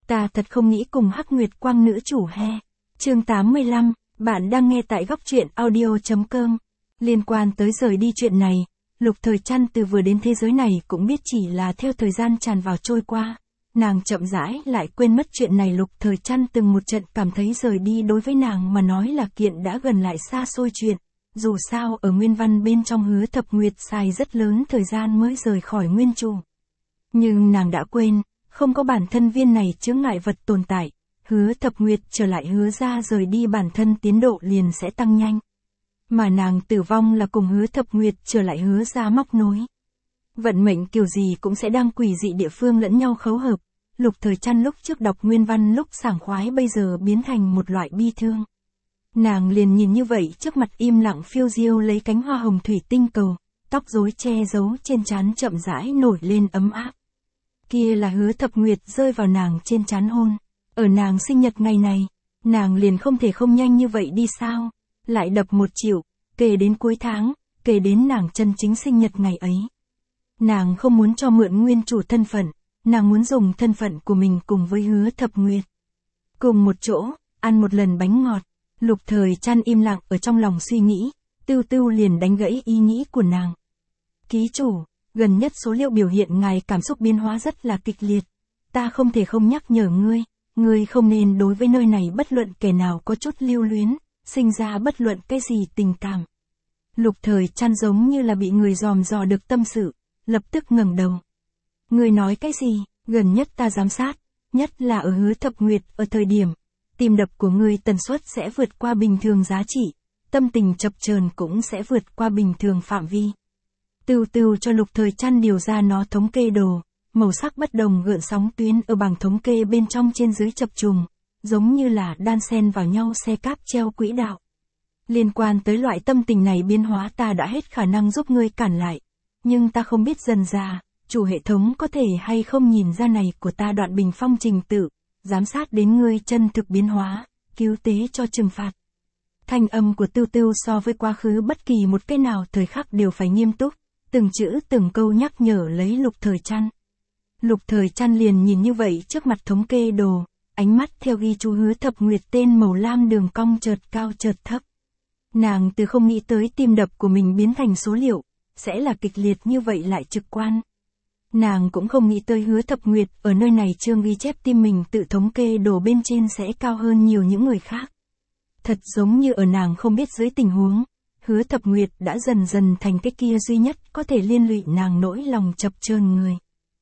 Ta thật không nghĩ cùng Hắc Nguyệt Quang nữ chủ he. Chương 85, bạn đang nghe tại góc truyện audio.com. Liên quan tới rời đi chuyện này, Lục Thời Trăn từ vừa đến thế giới này cũng biết chỉ là theo thời gian tràn vào trôi qua. Nàng chậm rãi lại quên mất chuyện này. Lục Thời Trăn từng một trận cảm thấy rời đi đối với nàng mà nói là kiện đã gần lại xa xôi chuyện. Dù sao ở nguyên văn bên trong Hứa Thập Nguyệt xài rất lớn thời gian mới rời khỏi nguyên chủ. Nhưng nàng đã quên, không có bản thân viên này chướng ngại vật tồn tại, Hứa Thập Nguyệt trở lại Hứa ra rời đi bản thân tiến độ liền sẽ tăng nhanh. Mà nàng tử vong là cùng Hứa Thập Nguyệt trở lại Hứa ra móc nối. Vận mệnh kiểu gì cũng sẽ đang quỷ dị địa phương lẫn nhau khấu hợp. Lục Thời Trăn lúc trước đọc nguyên văn lúc sảng khoái bây giờ biến thành một loại bi thương. Nàng liền nhìn như vậy trước mặt im lặng phiêu diêu lấy cánh hoa hồng thủy tinh cầu, tóc rối che giấu trên trán chậm rãi nổi lên ấm áp. Kia là Hứa Thập Nguyệt rơi vào nàng trên trán hôn. Ở nàng sinh nhật ngày này, nàng liền không thể không nhanh như vậy đi sao? Lại đập 1 triệu, kể đến cuối tháng, kể đến nàng chân chính sinh nhật ngày ấy. Nàng không muốn cho mượn nguyên chủ thân phận, nàng muốn dùng thân phận của mình cùng với Hứa Thập Nguyệt. Cùng một chỗ, ăn một lần bánh ngọt. Lục Thời Trăn im lặng ở trong lòng suy nghĩ, Tưu Tưu liền đánh gãy ý nghĩ của nàng. Ký chủ, gần nhất số liệu biểu hiện ngài cảm xúc biến hóa rất là kịch liệt. Ta không thể không nhắc nhở ngươi không nên đối với nơi này bất luận kẻ nào có chút lưu luyến, sinh ra bất luận cái gì tình cảm. Lục Thời Trăn giống như là bị người dòm dò được tâm sự, lập tức ngẩng đầu. Ngươi nói cái gì? Gần nhất ta giám sát, nhất là ở Hứa Thập Nguyệt, ở thời điểm tim đập của ngươi tần suất sẽ vượt qua bình thường giá trị, tâm tình chập chờn cũng sẽ vượt qua bình thường phạm vi. Tưu Tưu cho Lục Thời Trăn điều ra nó thống kê đồ, màu sắc bất đồng gợn sóng tuyến ở bảng thống kê bên trong trên dưới chập trùng, giống như là đan xen vào nhau xe cáp treo quỹ đạo. Liên quan tới loại tâm tình này biến hóa ta đã hết khả năng giúp ngươi cản lại, nhưng ta không biết dần dà, chủ hệ thống có thể hay không nhìn ra này của ta đoạn bình phong trình tự, giám sát đến ngươi chân thực biến hóa, cứu tế cho trừng phạt. Thanh âm của Tưu Tưu so với quá khứ bất kỳ một cái nào thời khắc đều phải nghiêm túc, từng chữ từng câu nhắc nhở lấy Lục Thời Trăn. Lục Thời Trăn liền nhìn như vậy trước mặt thống kê đồ, ánh mắt theo ghi chú Hứa Thập Nguyệt tên màu lam đường cong chợt cao chợt thấp. Nàng từ không nghĩ tới tim đập của mình biến thành số liệu, sẽ là kịch liệt như vậy lại trực quan. Nàng cũng không nghĩ tới Hứa Thập Nguyệt ở nơi này chương ghi chép tim mình tự thống kê đồ bên trên sẽ cao hơn nhiều những người khác. Thật giống như ở nàng không biết dưới tình huống, Hứa Thập Nguyệt đã dần dần thành cái kia duy nhất có thể liên lụy nàng nỗi lòng chập chờn người.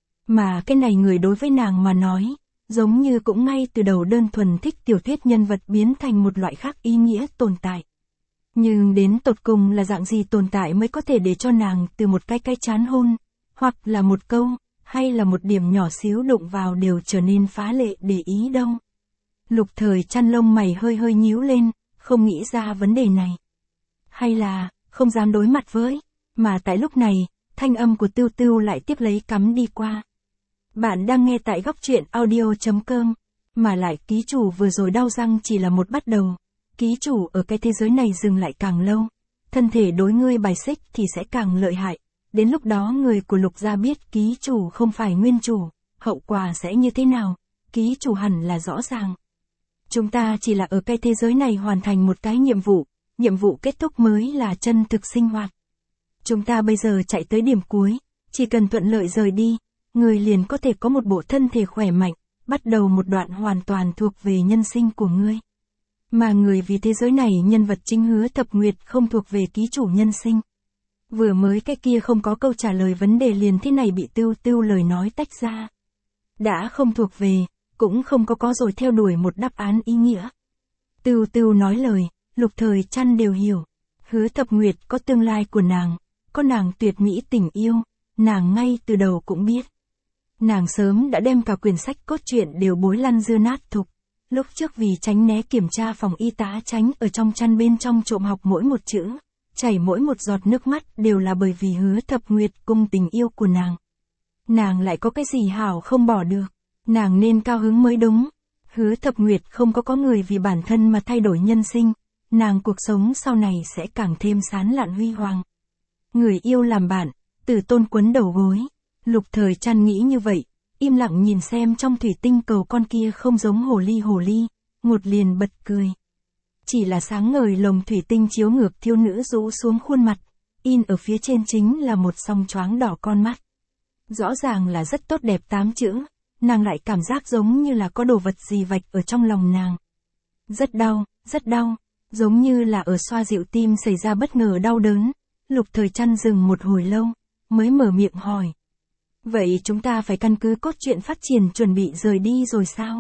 Mà cái này người đối với nàng mà nói, giống như cũng ngay từ đầu đơn thuần thích tiểu thuyết nhân vật biến thành một loại khác ý nghĩa tồn tại. Nhưng đến tột cùng là dạng gì tồn tại mới có thể để cho nàng từ một cái chán hôn, hoặc là một câu, hay là một điểm nhỏ xíu đụng vào đều trở nên phá lệ để ý đâu. Lục Thời Trăn lông mày hơi hơi nhíu lên, không nghĩ ra vấn đề này. Hay là, không dám đối mặt với, mà tại lúc này, thanh âm của Tưu Tưu lại tiếp lấy cắm đi qua. Bạn đang nghe tại góc truyện audio.com, mà lại ký chủ vừa rồi đau răng chỉ là một bắt đầu. Ký chủ ở cái thế giới này dừng lại càng lâu, thân thể đối ngươi bài xích thì sẽ càng lợi hại. Đến lúc đó người của Lục gia biết ký chủ không phải nguyên chủ, hậu quả sẽ như thế nào, ký chủ hẳn là rõ ràng. Chúng ta chỉ là ở cái thế giới này hoàn thành một cái nhiệm vụ kết thúc mới là chân thực sinh hoạt. Chúng ta bây giờ chạy tới điểm cuối, chỉ cần thuận lợi rời đi, người liền có thể có một bộ thân thể khỏe mạnh, bắt đầu một đoạn hoàn toàn thuộc về nhân sinh của ngươi. Mà người vì thế giới này nhân vật chính Hứa Thập Nguyệt không thuộc về ký chủ nhân sinh. Vừa mới cái kia không có câu trả lời vấn đề liền thế này bị Tưu Tưu lời nói tách ra. Đã không thuộc về, cũng không có rồi theo đuổi một đáp án ý nghĩa. Tưu Tưu nói lời, Lục Thời Trăn đều hiểu. Hứa Thập Nguyệt có tương lai của nàng, có nàng tuyệt mỹ tình yêu, nàng ngay từ đầu cũng biết. Nàng sớm đã đem cả quyển sách cốt truyện đều bối lăn dưa nát thục. Lúc trước vì tránh né kiểm tra phòng y tá tránh ở trong chăn bên trong trộm học mỗi một chữ, chảy mỗi một giọt nước mắt đều là bởi vì Hứa Thập Nguyệt cùng tình yêu của nàng. Nàng lại có cái gì hảo không bỏ được, nàng nên cao hứng mới đúng. Hứa Thập Nguyệt không có người vì bản thân mà thay đổi nhân sinh, nàng cuộc sống sau này sẽ càng thêm sán lạn huy hoàng. Người yêu làm bạn, Tử Tôn quấn đầu gối. Lục Thời Trăn nghĩ như vậy, im lặng nhìn xem trong thủy tinh cầu con kia không giống hồ ly, ngột liền bật cười. Chỉ là sáng ngời lồng thủy tinh chiếu ngược thiếu nữ rũ xuống khuôn mặt, in ở phía trên chính là một song choáng đỏ con mắt. Rõ ràng là rất tốt đẹp 8 chữ, nàng lại cảm giác giống như là có đồ vật gì vạch ở trong lòng nàng. Rất đau, giống như là ở xoa dịu tim xảy ra bất ngờ đau đớn. Lục Thời Trăn dừng một hồi lâu, mới mở miệng hỏi. Vậy chúng ta phải căn cứ cốt truyện phát triển chuẩn bị rời đi rồi sao?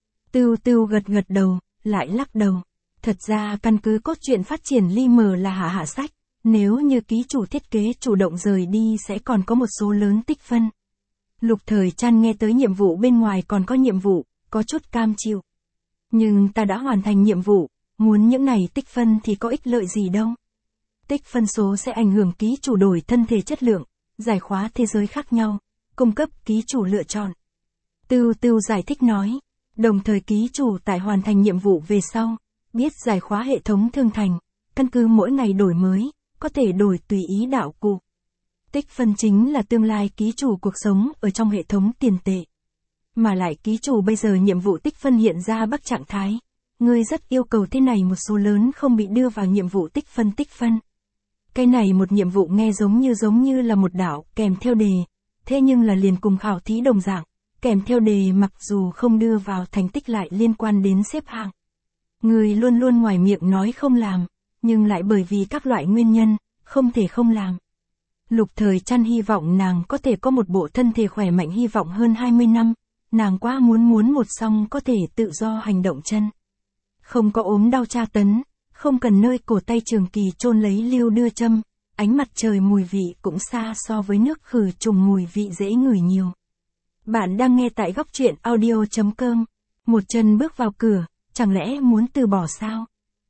Tưu gật đầu, lại lắc đầu. Thật ra căn cứ cốt truyện phát triển ly mờ là hạ sách, nếu như ký chủ thiết kế chủ động rời đi sẽ còn có một số lớn tích phân. Lục Thời Trăn nghe tới nhiệm vụ bên ngoài còn có nhiệm vụ, có chút cam chịu. Nhưng ta đã hoàn thành nhiệm vụ, muốn những này tích phân thì có ích lợi gì đâu. Tích phân số sẽ ảnh hưởng ký chủ đổi thân thể chất lượng, giải khóa thế giới khác nhau, cung cấp ký chủ lựa chọn. Tưu giải thích nói, đồng thời ký chủ tại hoàn thành nhiệm vụ về sau, biết giải khóa hệ thống thương thành, căn cứ mỗi ngày đổi mới, có thể đổi tùy ý đạo cụ. Tích phân chính là tương lai ký chủ cuộc sống ở trong hệ thống tiền tệ. Mà lại ký chủ bây giờ nhiệm vụ tích phân hiện ra bắc trạng thái. Ngươi rất yêu cầu thế này một số lớn không bị đưa vào nhiệm vụ tích phân. Cái này một nhiệm vụ nghe giống như là một đạo kèm theo đề, thế nhưng là liền cùng khảo thí đồng dạng, kèm theo đề mặc dù không đưa vào thành tích lại liên quan đến xếp hạng. Người luôn luôn ngoài miệng nói không làm, nhưng lại bởi vì các loại nguyên nhân, không thể không làm. Lục Thời Trăn hy vọng nàng có thể có một bộ thân thể khỏe mạnh hy vọng hơn 20 năm, nàng quá muốn một song có thể tự do hành động chân. Không có ốm đau tra tấn, không cần nơi cổ tay trường kỳ chôn lấy lưu đưa châm, ánh mặt trời mùi vị cũng xa so với nước khử trùng mùi vị dễ ngửi nhiều. Bạn đang nghe tại góc truyện audio.com, một chân bước vào cửa, chẳng lẽ muốn từ bỏ sao?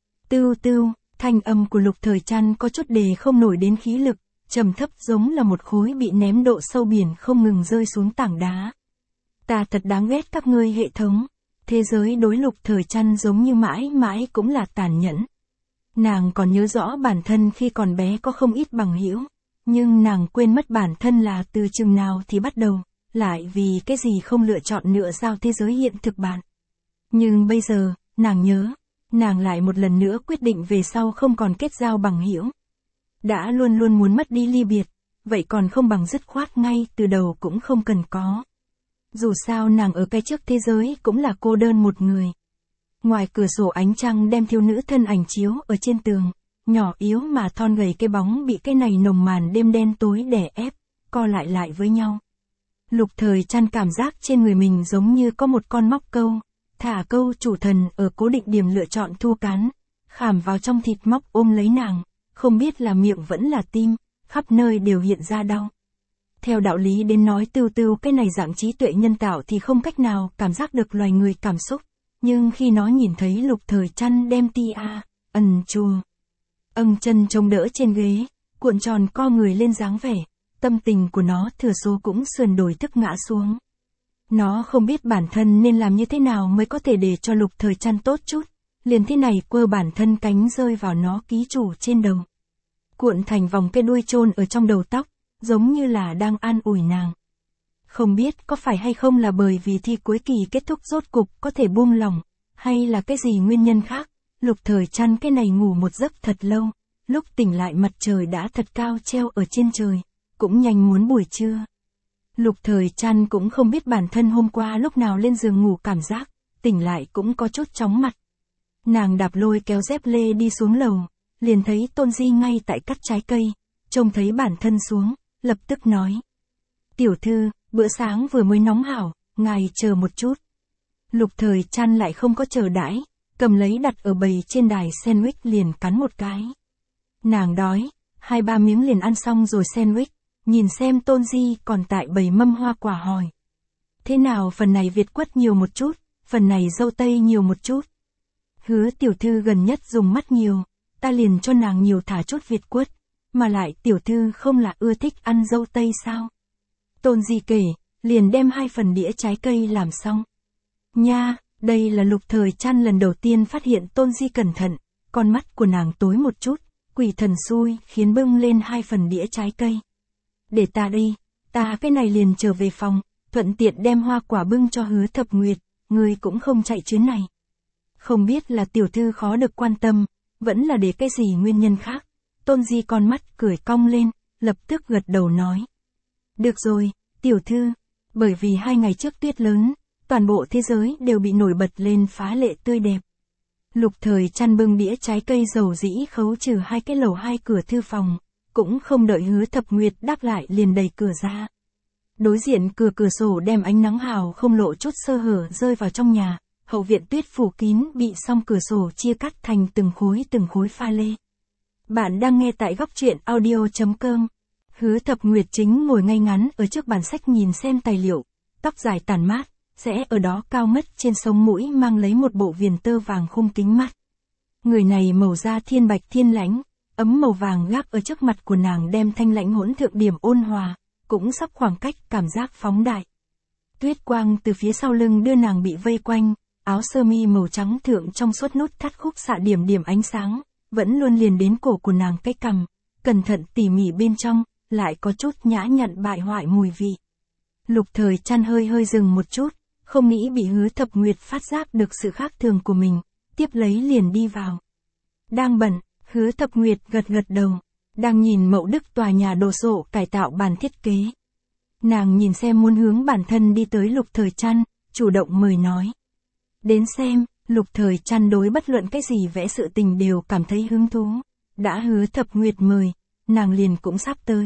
Tưu, thanh âm của Lục Thời Trăn có chút đề không nổi đến khí lực, trầm thấp giống là một khối bị ném độ sâu biển không ngừng rơi xuống tảng đá. Ta thật đáng ghét các ngươi hệ thống. Thế giới đối Lục Thời Trăn giống như mãi mãi cũng là tàn nhẫn. Nàng còn nhớ rõ bản thân khi còn bé có không ít bằng hữu, nhưng nàng quên mất bản thân là từ chừng nào thì bắt đầu, lại vì cái gì không lựa chọn nữa giao thế giới hiện thực bạn. Nhưng bây giờ, nàng nhớ, nàng lại một lần nữa quyết định về sau không còn kết giao bằng hữu. Đã luôn luôn muốn mất đi ly biệt, vậy còn không bằng dứt khoát ngay từ đầu cũng không cần có. Dù sao nàng ở cái trước thế giới cũng là cô đơn một người. Ngoài cửa sổ ánh trăng đem thiếu nữ thân ảnh chiếu ở trên tường, nhỏ yếu mà thon gầy cái bóng bị cái này nồng màn đêm đen tối đè ép, co lại với nhau. Lục Thời Trăn cảm giác trên người mình giống như có một con móc câu, thả câu chủ thần ở cố định điểm lựa chọn thu cán, khảm vào trong thịt móc ôm lấy nàng, không biết là miệng vẫn là tim, khắp nơi đều hiện ra đau. Theo đạo lý đến nói Tưu cái này dạng trí tuệ nhân tạo thì không cách nào cảm giác được loài người cảm xúc, nhưng khi nó nhìn thấy Lục Thời Trăn đem chân chống đỡ trên ghế, cuộn tròn co người lên dáng vẻ, tâm tình của nó thừa số cũng sườn đổi tức ngã xuống. Nó không biết bản thân nên làm như thế nào mới có thể để cho Lục Thời Trăn tốt chút, liền thế này quơ bản thân cánh rơi vào nó ký chủ trên đầu. Cuộn thành vòng cái đuôi chôn ở trong đầu tóc, giống như là đang an ủi nàng. Không biết có phải hay không là bởi vì thi cuối kỳ kết thúc rốt cục có thể buông lỏng, hay là cái gì nguyên nhân khác, Lục Thời Trăn cái này ngủ một giấc thật lâu, lúc tỉnh lại mặt trời đã thật cao treo ở trên trời, cũng nhanh muốn buổi trưa. Lục Thời Trăn cũng không biết bản thân hôm qua lúc nào lên giường ngủ cảm giác, tỉnh lại cũng có chút chóng mặt. Nàng đạp lôi kéo dép lê đi xuống lầu, liền thấy Tôn Di ngay tại cắt trái cây, trông thấy bản thân xuống, lập tức nói. Tiểu thư, bữa sáng vừa mới nóng hảo, ngài chờ một chút. Lục Thời Trăn lại không có chờ đãi, cầm lấy đặt ở bầy trên đài sandwich liền cắn một cái. Nàng đói, 2-3 miếng liền ăn xong rồi sandwich, nhìn xem Tôn Di còn tại bầy mâm hoa quả hỏi. Thế nào phần này Việt quất nhiều một chút, phần này dâu tây nhiều một chút. Hứa tiểu thư gần nhất dùng mắt nhiều, ta liền cho nàng nhiều thả chút Việt quất, mà lại tiểu thư không là ưa thích ăn dâu tây sao? Tôn Di kể, liền đem 2 phần đĩa trái cây làm xong. Nha, đây là Lục Thời Trăn lần đầu tiên phát hiện Tôn Di cẩn thận, con mắt của nàng tối một chút, quỷ thần xui khiến bưng lên 2 phần đĩa trái cây. Để ta đi, ta cái này liền trở về phòng, thuận tiện đem hoa quả bưng cho Hứa Thập Nguyệt, ngươi cũng không chạy chuyến này. Không biết là tiểu thư khó được quan tâm, vẫn là để cái gì nguyên nhân khác. Tôn Di con mắt cười cong lên, lập tức gật đầu nói. Được rồi, tiểu thư, bởi vì 2 ngày trước tuyết lớn, toàn bộ thế giới đều bị nổi bật lên phá lệ tươi đẹp. Lục Thời Trăn bưng đĩa trái cây dầu dĩ khấu trừ 2 cái lầu 2 cửa thư phòng, cũng không đợi Hứa Thập Nguyệt đáp lại liền đẩy cửa ra. Đối diện cửa sổ đem ánh nắng hào không lộ chút sơ hở rơi vào trong nhà, hậu viện tuyết phủ kín bị song cửa sổ chia cắt thành từng khối pha lê. Bạn đang nghe tại góc truyện audio.com. Hứa Thập Nguyệt chính ngồi ngay ngắn ở trước bàn sách nhìn xem tài liệu, tóc dài tàn mát, sẽ ở đó cao ngất trên sống mũi mang lấy một bộ viền tơ vàng khung kính mắt. Người này màu da thiên bạch thiên lãnh, ấm màu vàng gác ở trước mặt của nàng đem thanh lãnh hỗn thượng điểm ôn hòa, cũng sắp khoảng cách cảm giác phóng đại. Tuyết quang từ phía sau lưng đưa nàng bị vây quanh, áo sơ mi màu trắng thượng trong suốt nút thắt khúc xạ điểm điểm ánh sáng, vẫn luôn liền đến cổ của nàng cái cằm, cẩn thận tỉ mỉ bên trong, lại có chút nhã nhặn bại hoại mùi vị. Lục Thời Trăn hơi dừng một chút, không nghĩ bị Hứa Thập Nguyệt phát giác được sự khác thường của mình, tiếp lấy liền đi vào. Đang bận, Hứa Thập Nguyệt gật đầu, đang nhìn Mậu Đức tòa nhà đồ sộ cải tạo bàn thiết kế. Nàng nhìn xem muốn hướng bản thân đi tới Lục Thời Trăn, chủ động mời nói. Đến xem, Lục Thời Trăn đối bất luận cái gì vẽ sự tình đều cảm thấy hứng thú. Đã Hứa Thập Nguyệt mời, nàng liền cũng sắp tới.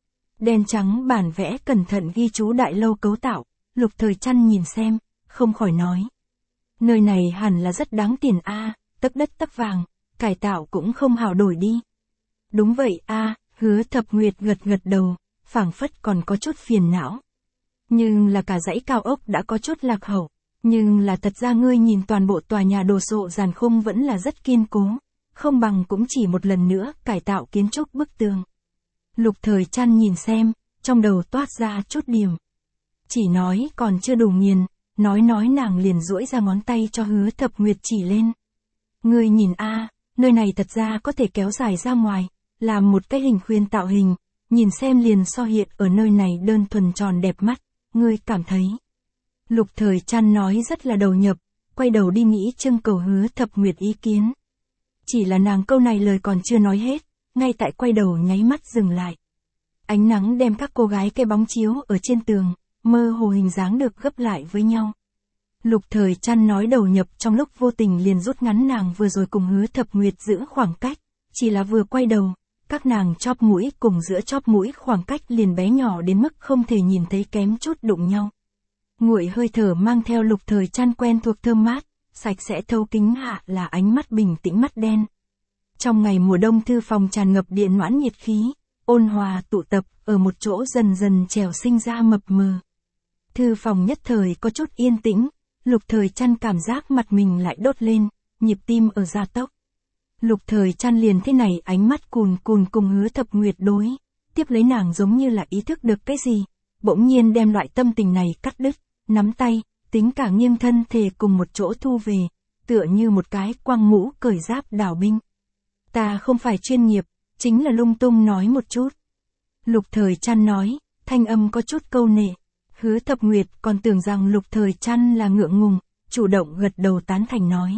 Đen trắng bản vẽ cẩn thận ghi chú đại lâu cấu tạo, Lục Thời Trăn nhìn xem, không khỏi nói. Nơi này hẳn là rất đáng tiền a, tấc đất tấc vàng, cải tạo cũng không hào đổi đi. Đúng vậy a, Hứa Thập Nguyệt gật đầu, phảng phất còn có chút phiền não. Nhưng là cả dãy cao ốc đã có chút lạc hậu, nhưng là thật ra ngươi nhìn toàn bộ tòa nhà đồ sộ giàn khung vẫn là rất kiên cố, không bằng cũng chỉ một lần nữa cải tạo kiến trúc bức tường. Lục Thời Trăn nhìn xem, trong đầu toát ra chút điểm. Chỉ nói còn chưa đủ nghiền, nói nàng liền duỗi ra ngón tay cho Hứa Thập Nguyệt chỉ lên. Ngươi nhìn a, nơi này thật ra có thể kéo dài ra ngoài, làm một cái hình khuyên tạo hình, nhìn xem liền so hiện ở nơi này đơn thuần tròn đẹp mắt, ngươi cảm thấy. Lục Thời Trăn nói rất là đầu nhập, quay đầu đi nghĩ trưng cầu Hứa Thập Nguyệt ý kiến. Chỉ là nàng câu này lời còn chưa nói hết, ngay tại quay đầu nháy mắt dừng lại. Ánh nắng đem các cô gái cái bóng chiếu ở trên tường, mơ hồ hình dáng được gấp lại với nhau. Lục Thời Trăn nói đầu nhập trong lúc vô tình liền rút ngắn nàng vừa rồi cùng Hứa Thập Nguyệt giữ khoảng cách, chỉ là vừa quay đầu, các nàng chóp mũi cùng giữa chóp mũi khoảng cách liền bé nhỏ đến mức không thể nhìn thấy kém chút đụng nhau. Nguội hơi thở mang theo Lục Thời Trăn quen thuộc thơm mát, sạch sẽ thấu kính hạ là ánh mắt bình tĩnh mắt đen. Trong ngày mùa đông thư phòng tràn ngập điện noãn nhiệt khí, ôn hòa tụ tập ở một chỗ dần dần trèo sinh ra mập mờ. Thư phòng nhất thời có chút yên tĩnh, Lục Thời Trăn cảm giác mặt mình lại đốt lên, nhịp tim ở gia tốc. Lục Thời Trăn liền thế này ánh mắt cùn cùng Hứa Thập Nguyệt đối, tiếp lấy nàng giống như là ý thức được cái gì, bỗng nhiên đem loại tâm tình này cắt đứt, nắm tay, tính cả nghiêng thân thể cùng một chỗ thu về, tựa như một cái quăng mũ cởi giáp đảo binh. Ta không phải chuyên nghiệp, chính là lung tung nói một chút. Lục Thời Trăn nói, thanh âm có chút câu nệ. Hứa Thập Nguyệt còn tưởng rằng Lục Thời Trăn là ngượng ngùng, chủ động gật đầu tán thành nói.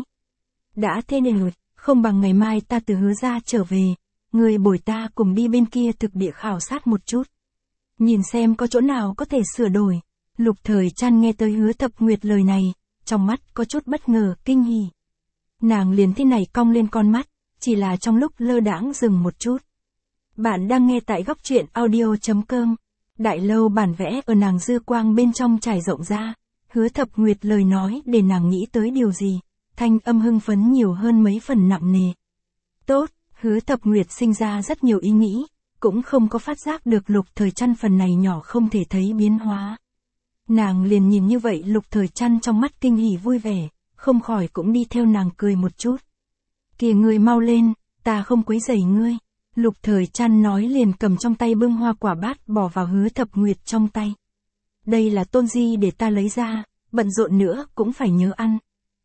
Đã thế nên rồi, không bằng ngày mai ta từ Hứa ra trở về, người bồi ta cùng đi bên kia thực địa khảo sát một chút. Nhìn xem có chỗ nào có thể sửa đổi. Lục Thời Trăn nghe tới Hứa Thập Nguyệt lời này, trong mắt có chút bất ngờ, kinh hỉ. Nàng liền thế này cong lên con mắt, chỉ là trong lúc lơ đãng dừng một chút. Bạn đang nghe tại góc truyện audio.com. Đại lâu bản vẽ ở nàng dư quang bên trong trải rộng ra, Hứa Thập Nguyệt lời nói để nàng nghĩ tới điều gì, thanh âm hưng phấn nhiều hơn mấy phần nặng nề. Tốt, Hứa Thập Nguyệt sinh ra rất nhiều ý nghĩ, cũng không có phát giác được Lục Thời Trăn phần này nhỏ không thể thấy biến hóa. Nàng liền nhìn như vậy Lục Thời Trăn trong mắt kinh hỉ vui vẻ, không khỏi cũng đi theo nàng cười một chút. Kìa ngươi mau lên, ta không quấy rầy ngươi. Lục Thời Trăn nói liền cầm trong tay bưng hoa quả bát bỏ vào Hứa Thập Nguyệt trong tay. Đây là Tôn Di để ta lấy ra, bận rộn nữa cũng phải nhớ ăn.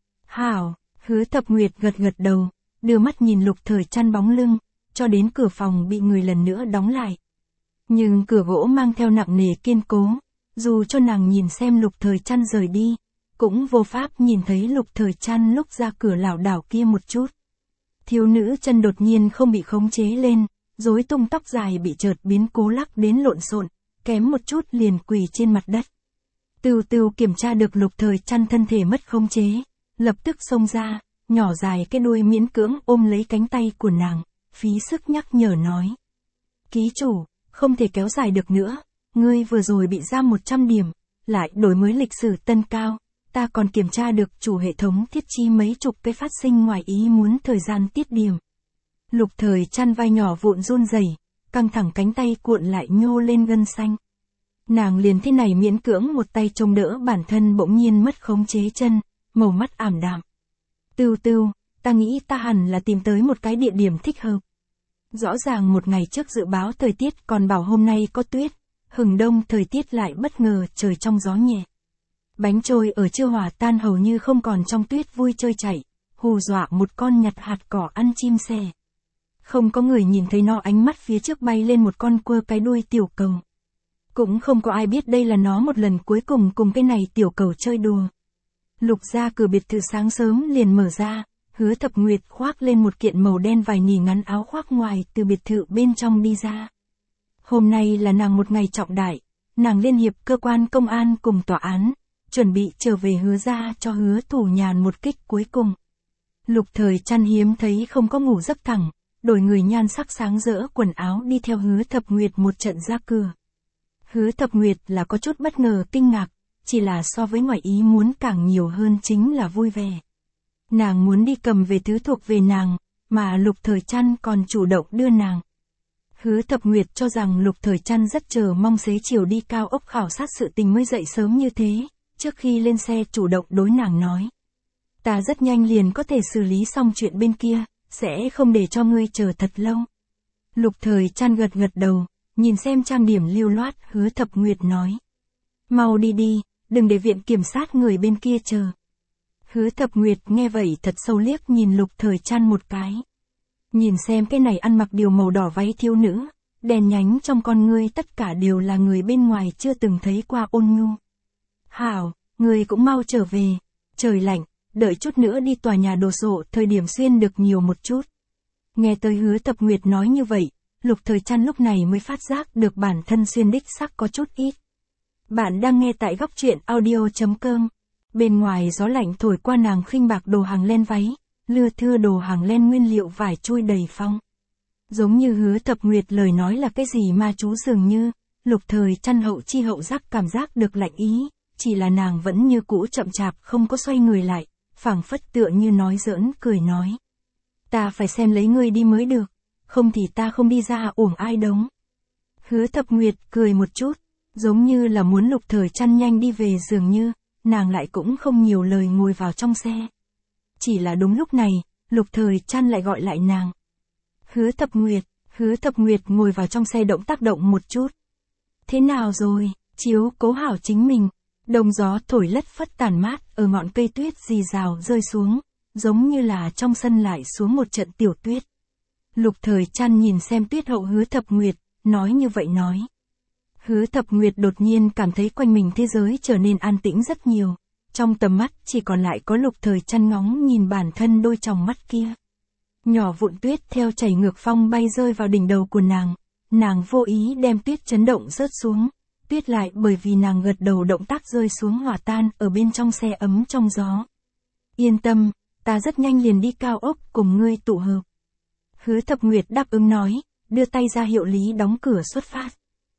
Hảo, Hứa Thập Nguyệt gật đầu, đưa mắt nhìn Lục Thời Trăn bóng lưng, cho đến cửa phòng bị người lần nữa đóng lại. Nhưng cửa gỗ mang theo nặng nề kiên cố, Dù cho nàng nhìn xem Lục Thời Trăn rời đi, cũng vô pháp nhìn thấy Lục Thời Trăn lúc ra cửa lảo đảo kia một chút. Thiếu nữ chân đột nhiên không bị khống chế lên, rối tung tóc dài bị chợt biến cố lắc đến lộn xộn, kém một chút liền quỳ trên mặt đất. Từu từu kiểm tra được Lục Thời Trăn thân thể mất khống chế, lập tức xông ra, nhỏ dài cái đuôi miễn cưỡng ôm lấy cánh tay của nàng, phí sức nhắc nhở nói. Ký chủ, không thể kéo dài được nữa, ngươi vừa rồi bị giam 100 điểm, lại đổi mới lịch sử tân cao, ta còn kiểm tra được chủ hệ thống thiết chi mấy chục cái phát sinh ngoài ý muốn thời gian tiết điểm. Lục Thời Trăn vai nhỏ vụn run rẩy, căng thẳng cánh tay cuộn lại nhô lên gân xanh. Nàng liền thế này miễn cưỡng một tay trông đỡ bản thân bỗng nhiên mất khống chế chân, màu mắt ảm đạm. Từu từu, ta nghĩ ta hẳn là tìm tới một cái địa điểm thích hợp. Rõ ràng một ngày trước dự báo thời tiết còn bảo hôm nay có tuyết, hừng đông thời tiết lại bất ngờ trời trong gió nhẹ. Bánh trôi ở chưa hòa tan hầu như không còn trong tuyết vui chơi chạy, hù dọa một con nhặt hạt cỏ ăn chim sẻ. Không có người nhìn thấy nó ánh mắt phía trước bay lên một con quơ cái đuôi tiểu cầu. Cũng không có ai biết đây là nó một lần cuối cùng cùng cái này tiểu cầu chơi đùa. Lục ra cửa biệt thự sáng sớm liền mở ra, Hứa Thập Nguyệt khoác lên một kiện màu đen vải nỉ ngắn áo khoác ngoài từ biệt thự bên trong đi ra. Hôm nay là nàng một ngày trọng đại, nàng liên hiệp cơ quan công an cùng tòa án, chuẩn bị trở về Hứa ra cho Hứa Thủ Nhàn một kích cuối cùng. Lục Thời Trăn hiếm thấy không có ngủ giấc thẳng, đổi người nhan sắc sáng rỡ quần áo đi theo Hứa Thập Nguyệt một trận ra cửa. Hứa Thập Nguyệt là có chút bất ngờ kinh ngạc, chỉ là so với ngoài ý muốn càng nhiều hơn chính là vui vẻ. Nàng muốn đi cầm về thứ thuộc về nàng, mà Lục Thời Trăn còn chủ động đưa nàng. Hứa Thập Nguyệt cho rằng Lục Thời Trăn rất chờ mong xế chiều đi cao ốc khảo sát sự tình mới dậy sớm như thế, trước khi lên xe chủ động đối nàng nói. Ta rất nhanh liền có thể xử lý xong chuyện bên kia, sẽ không để cho ngươi chờ thật lâu. Lục Thời Trăn gật gật đầu, nhìn xem trang điểm lưu loát, Hứa Thập Nguyệt nói. Mau đi đi, đừng để viện kiểm sát người bên kia chờ. Hứa Thập Nguyệt nghe vậy thật sâu liếc nhìn Lục Thời Trăn một cái. Nhìn xem cái này ăn mặc điều màu đỏ váy thiếu nữ, đèn nhánh trong con ngươi tất cả đều là người bên ngoài chưa từng thấy qua ôn nhu. Hảo, người cũng mau trở về, trời lạnh, đợi chút nữa đi tòa nhà đồ sộ thời điểm xuyên được nhiều một chút. Nghe tới Hứa Thập Nguyệt nói như vậy, Lục Thời Trăn lúc này mới phát giác được bản thân xuyên đích sắc có chút ít. Bạn đang nghe tại góc truyện audio.com. Bên ngoài gió lạnh thổi qua nàng khinh bạc đồ hàng len váy, lưa thưa đồ hàng len nguyên liệu vải chui đầy phong. Giống như Hứa Thập Nguyệt lời nói là cái gì mà chú dường như, Lục Thời Trăn hậu chi hậu giác cảm giác được lạnh ý, chỉ là nàng vẫn như cũ chậm chạp không có xoay người lại, phảng phất tựa như nói giỡn cười nói. Ta phải xem lấy ngươi đi mới được, không thì ta không đi ra uổng ai đống. Hứa Thập Nguyệt cười một chút, giống như là muốn Lục Thời Trăn nhanh đi về dường như, nàng lại cũng không nhiều lời ngồi vào trong xe. Chỉ là đúng lúc này, Lục Thời Trăn lại gọi lại nàng. Hứa Thập Nguyệt ngồi vào trong xe động tác động một chút. Thế nào rồi, chiếu cố hảo chính mình, đồng gió thổi lất phất tàn mát ở ngọn cây tuyết rì rào rơi xuống, giống như là trong sân lại xuống một trận tiểu tuyết. Lục Thời Trăn nhìn xem tuyết hậu Hứa Thập Nguyệt, nói như vậy nói. Hứa Thập Nguyệt đột nhiên cảm thấy quanh mình thế giới trở nên an tĩnh rất nhiều. Trong tầm mắt chỉ còn lại có Lục Thời Trăn ngóng nhìn bản thân đôi tròng mắt kia. Nhỏ vụn tuyết theo chảy ngược phong bay rơi vào đỉnh đầu của nàng. Nàng vô ý đem tuyết chấn động rớt xuống. Tuyết lại bởi vì nàng gật đầu động tác rơi xuống hòa tan ở bên trong xe ấm trong gió. Yên tâm, ta rất nhanh liền đi cao ốc cùng ngươi tụ hợp. Hứa Thập Nguyệt đáp ứng nói, đưa tay ra hiệu lý đóng cửa xuất phát.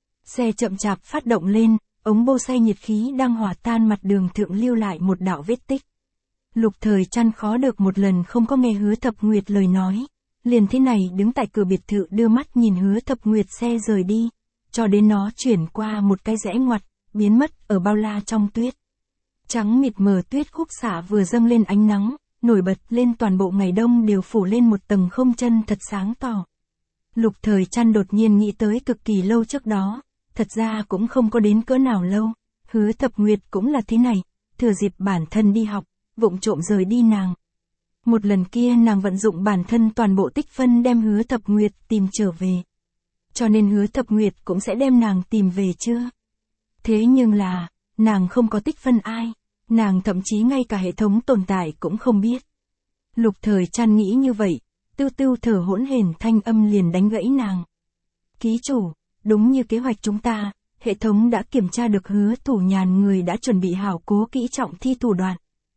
Xe chậm chạp phát động lên, ống bô xe nhiệt khí đang hòa tan mặt đường thượng lưu lại một đạo vết tích. Lục Thời Trăn khó được một lần không có nghe Hứa Thập Nguyệt lời nói, liền thế này đứng tại cửa biệt thự đưa mắt nhìn Hứa Thập Nguyệt xe rời đi, cho đến nó chuyển qua một cái rẽ ngoặt, biến mất ở bao la trong tuyết. Trắng mịt mờ tuyết khúc xạ vừa dâng lên ánh nắng, nổi bật lên toàn bộ ngày đông đều phủ lên một tầng không chân thật sáng tỏ. Lục Thời Trăn đột nhiên nghĩ tới cực kỳ lâu trước đó, thật ra cũng không có đến cỡ nào lâu, Hứa Thập Nguyệt cũng là thế này, thừa dịp bản thân đi học, vụng trộm rời đi nàng. Một lần kia nàng vận dụng bản thân toàn bộ tích phân đem Hứa Thập Nguyệt tìm trở về. Cho nên Hứa Thập Nguyệt cũng sẽ đem nàng tìm về chưa? Thế nhưng là, nàng không có tích phân ai, nàng thậm chí ngay cả hệ thống tồn tại cũng không biết. Lục Thời Trăn nghĩ như vậy, tưu tưu thở hỗn hển thanh âm liền đánh gãy nàng. Ký chủ, đúng như kế hoạch chúng ta, hệ thống đã kiểm tra được Hứa Thủ Nhàn người đã chuẩn bị hảo cố kỹ trọng thi thủ đoạn.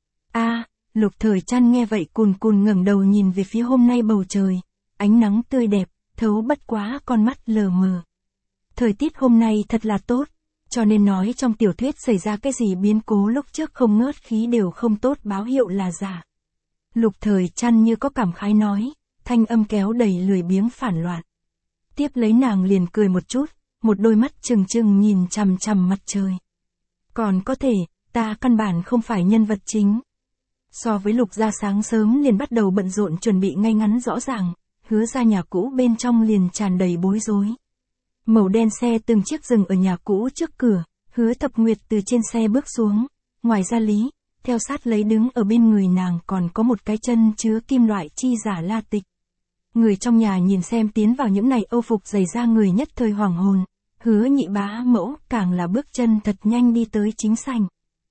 Lục Thời Trăn nghe vậy cùn cùn ngẩng đầu nhìn về phía hôm nay bầu trời, ánh nắng tươi đẹp, thấu bất quá con mắt lờ mờ. Thời tiết hôm nay thật là tốt, cho nên nói trong tiểu thuyết xảy ra cái gì biến cố lúc trước không ngớt khí đều không tốt báo hiệu là giả. Lục Thời Trăn như có cảm khái nói, thanh âm kéo đầy lười biếng phản loạn. Tiếp lấy nàng liền cười một chút, một đôi mắt trừng trừng nhìn chằm chằm mặt trời. Còn có thể, ta căn bản không phải nhân vật chính. So với Lục gia sáng sớm liền bắt đầu bận rộn chuẩn bị ngay ngắn rõ ràng, Hứa ra nhà cũ bên trong liền tràn đầy bối rối. Màu đen xe từng chiếc dừng ở nhà cũ trước cửa, Hứa Thập Nguyệt từ trên xe bước xuống, ngoài ra Lý, theo sát lấy đứng ở bên người nàng còn có một cái chân chứa kim loại chi giả La Tịch. Người trong nhà nhìn xem tiến vào những này âu phục dày da người nhất thời hoàng hồn, Hứa nhị bá mẫu càng là bước chân thật nhanh đi tới chính sảnh.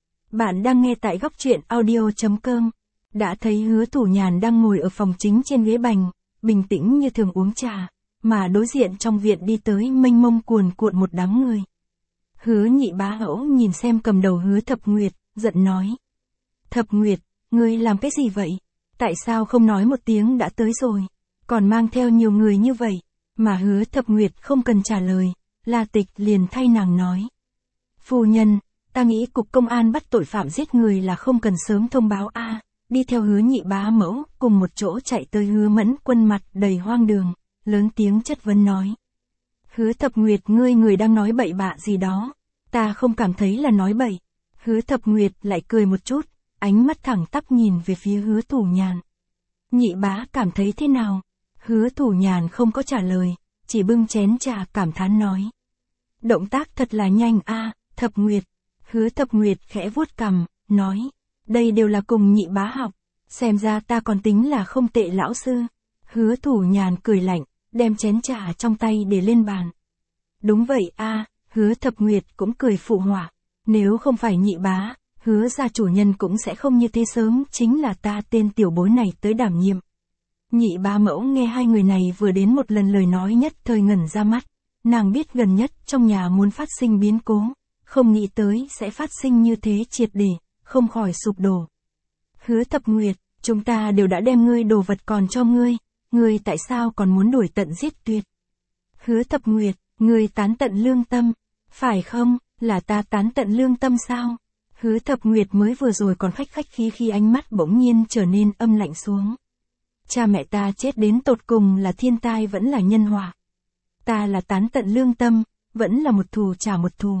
Bạn đang nghe tại góc truyện audio.com, đã thấy Hứa Thủ Nhàn đang ngồi ở phòng chính trên ghế bành, bình tĩnh như thường uống trà, mà đối diện trong viện đi tới mênh mông cuồn cuộn một đám người. Hứa nhị bá mẫu nhìn xem cầm đầu Hứa Thập Nguyệt, giận nói. Thập Nguyệt, ngươi làm cái gì vậy? Tại sao không nói một tiếng đã tới rồi? Còn mang theo nhiều người như vậy, mà Hứa Thập Nguyệt không cần trả lời, La Tịch liền thay nàng nói. Phu nhân, ta nghĩ cục công an bắt tội phạm giết người là không cần sớm thông báo đi theo Hứa nhị bá mẫu, cùng một chỗ chạy tới Hứa Mẫn Quân mặt đầy hoang đường, lớn tiếng chất vấn nói. Hứa Thập Nguyệt ngươi người đang nói bậy bạ gì đó, ta không cảm thấy là nói bậy. Hứa Thập Nguyệt lại cười một chút, ánh mắt thẳng tắp nhìn về phía Hứa Thủ Nhàn. Nhị bá cảm thấy thế nào? Hứa Thủ Nhàn không có trả lời, chỉ bưng chén trà cảm thán nói. Động tác thật là nhanh Thập Nguyệt. Hứa Thập Nguyệt khẽ vuốt cằm, nói. Đây đều là cùng nhị bá học, xem ra ta còn tính là không tệ lão sư. Hứa Thủ Nhàn cười lạnh, đem chén trà trong tay để lên bàn. Đúng vậy Hứa Thập Nguyệt cũng cười phụ họa. Nếu không phải nhị bá, Hứa gia chủ nhân cũng sẽ không như thế sớm, chính là ta tên tiểu bối này tới đảm nhiệm. Nhị bá mẫu nghe hai người này vừa đến một lần lời nói nhất thời ngẩn ra mắt, nàng biết gần nhất trong nhà muốn phát sinh biến cố, không nghĩ tới sẽ phát sinh như thế triệt để, không khỏi sụp đổ. Hứa Thập Nguyệt, chúng ta đều đã đem ngươi đồ vật còn cho ngươi tại sao còn muốn đuổi tận giết tuyệt? Hứa Thập Nguyệt, ngươi tán tận lương tâm, phải không, là ta tán tận lương tâm sao? Hứa Thập Nguyệt mới vừa rồi còn khách khí khi ánh mắt bỗng nhiên trở nên âm lạnh xuống. Cha mẹ ta chết đến tột cùng là thiên tai vẫn là nhân họa. Ta là tán tận lương tâm, vẫn là một thù trả một thù.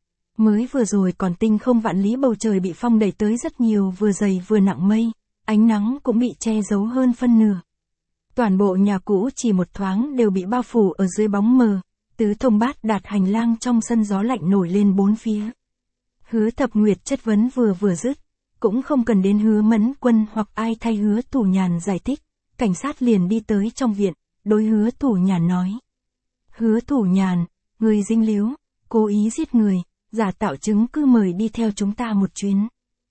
Mới vừa rồi còn tinh không vạn lý bầu trời bị phong đẩy tới rất nhiều vừa dày vừa nặng mây, ánh nắng cũng bị che giấu hơn phân nửa. Toàn bộ nhà cũ chỉ một thoáng đều bị bao phủ ở dưới bóng mờ, tứ thông bát đạt hành lang trong sân gió lạnh nổi lên bốn phía. Hứa Thập Nguyệt chất vấn vừa dứt, cũng không cần đến Hứa Mẫn Quân hoặc ai thay Hứa Thủ Nhàn giải thích, cảnh sát liền đi tới trong viện, đối Hứa Thủ Nhàn nói. Hứa Thủ Nhàn, người dính líu, cố ý giết người, giả tạo chứng cứ mời đi theo chúng ta một chuyến.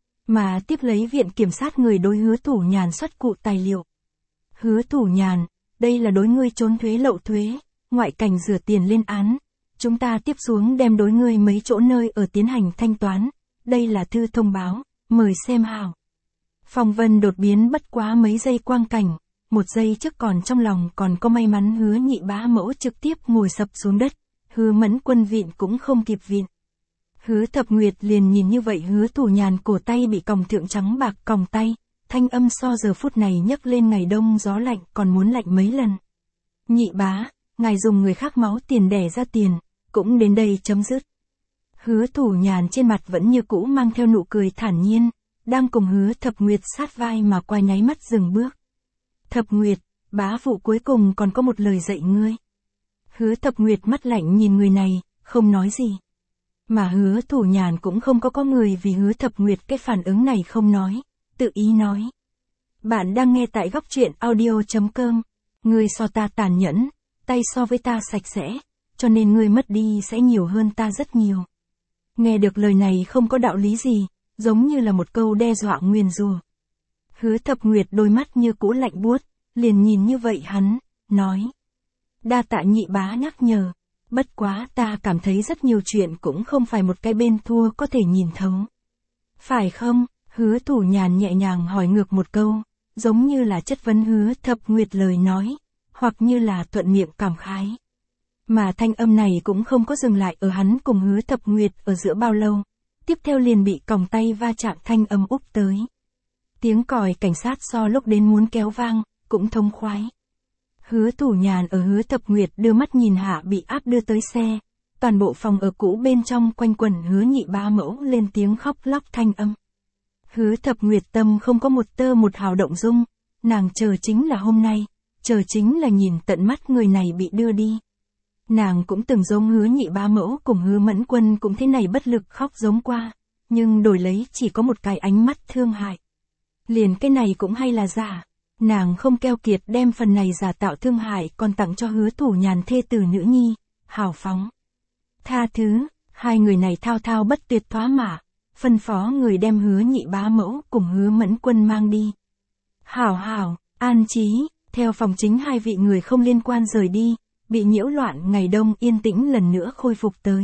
Mà tiếp lấy viện kiểm sát người đối Hứa Thủ Nhàn xuất cụ tài liệu. Hứa Thủ Nhàn, đây là đối ngươi trốn thuế lậu thuế, ngoại cảnh rửa tiền lên án. Chúng ta tiếp xuống đem đối ngươi mấy chỗ nơi ở tiến hành thanh toán. Đây là thư thông báo, mời xem hào. Phong vân đột biến bất quá mấy giây quang cảnh, một giây trước còn trong lòng còn có may mắn Hứa nhị bá mẫu trực tiếp ngồi sập xuống đất, Hứa Mẫn Quân vịn cũng không kịp vịn. Hứa Thập Nguyệt liền nhìn như vậy Hứa Thủ Nhàn cổ tay bị còng thượng trắng bạc còng tay, thanh âm so giờ phút này nhấc lên ngày đông gió lạnh còn muốn lạnh mấy lần. Nhị bá, ngài dùng người khác máu tiền đẻ ra tiền, cũng đến đây chấm dứt. Hứa Thủ Nhàn trên mặt vẫn như cũ mang theo nụ cười thản nhiên, đang cùng Hứa Thập Nguyệt sát vai mà qua nháy mắt dừng bước. Thập Nguyệt, bá phụ cuối cùng còn có một lời dạy ngươi. Hứa Thập Nguyệt mắt lạnh nhìn người này, không nói gì. Mà Hứa Thủ Nhàn cũng không có người vì Hứa Thập Nguyệt cái phản ứng này không nói, tự ý nói. Bạn đang nghe tại góc truyện audio.com, ngươi so ta tàn nhẫn, tay so với ta sạch sẽ, cho nên ngươi mất đi sẽ nhiều hơn ta rất nhiều. Nghe được lời này không có đạo lý gì, giống như là một câu đe dọa nguyền rủa. Hứa Thập Nguyệt đôi mắt như cũ lạnh buốt, liền nhìn như vậy hắn, nói. Đa tạ nhị bá nhắc nhở, bất quá ta cảm thấy rất nhiều chuyện cũng không phải một cái bên thua có thể nhìn thấu. Phải không? Hứa Thủ Nhàn nhẹ nhàng hỏi ngược một câu, giống như là chất vấn Hứa Thập Nguyệt lời nói, hoặc như là thuận miệng cảm khái. Mà thanh âm này cũng không có dừng lại ở hắn cùng Hứa Thập Nguyệt ở giữa bao lâu, tiếp theo liền bị còng tay va chạm thanh âm úp tới. Tiếng còi cảnh sát so lúc đến muốn kéo vang, cũng thông khoái. Hứa Thủ Nhàn ở Hứa Thập Nguyệt đưa mắt nhìn hạ bị áp đưa tới xe, toàn bộ phòng ở cũ bên trong quanh quẩn Hứa nhị bá mẫu lên tiếng khóc lóc thanh âm. Hứa Thập Nguyệt tâm không có một tơ một hào động dung, nàng chờ chính là hôm nay, chờ chính là nhìn tận mắt người này bị đưa đi. Nàng cũng từng giống Hứa nhị bá mẫu cùng Hứa Mẫn Quân cũng thế này bất lực khóc giống qua, nhưng đổi lấy chỉ có một cái ánh mắt thương hại. Liền cái này cũng hay là giả, nàng không keo kiệt đem phần này giả tạo thương hại còn tặng cho Hứa Thủ Nhàn thê tử nữ nhi, hào phóng. Tha thứ, hai người này thao thao bất tuyệt thoá mạ, phân phó người đem Hứa nhị bá mẫu cùng Hứa Mẫn Quân mang đi. Hảo, an trí, theo phòng chính hai vị người không liên quan rời đi, bị nhiễu loạn ngày đông yên tĩnh lần nữa khôi phục tới.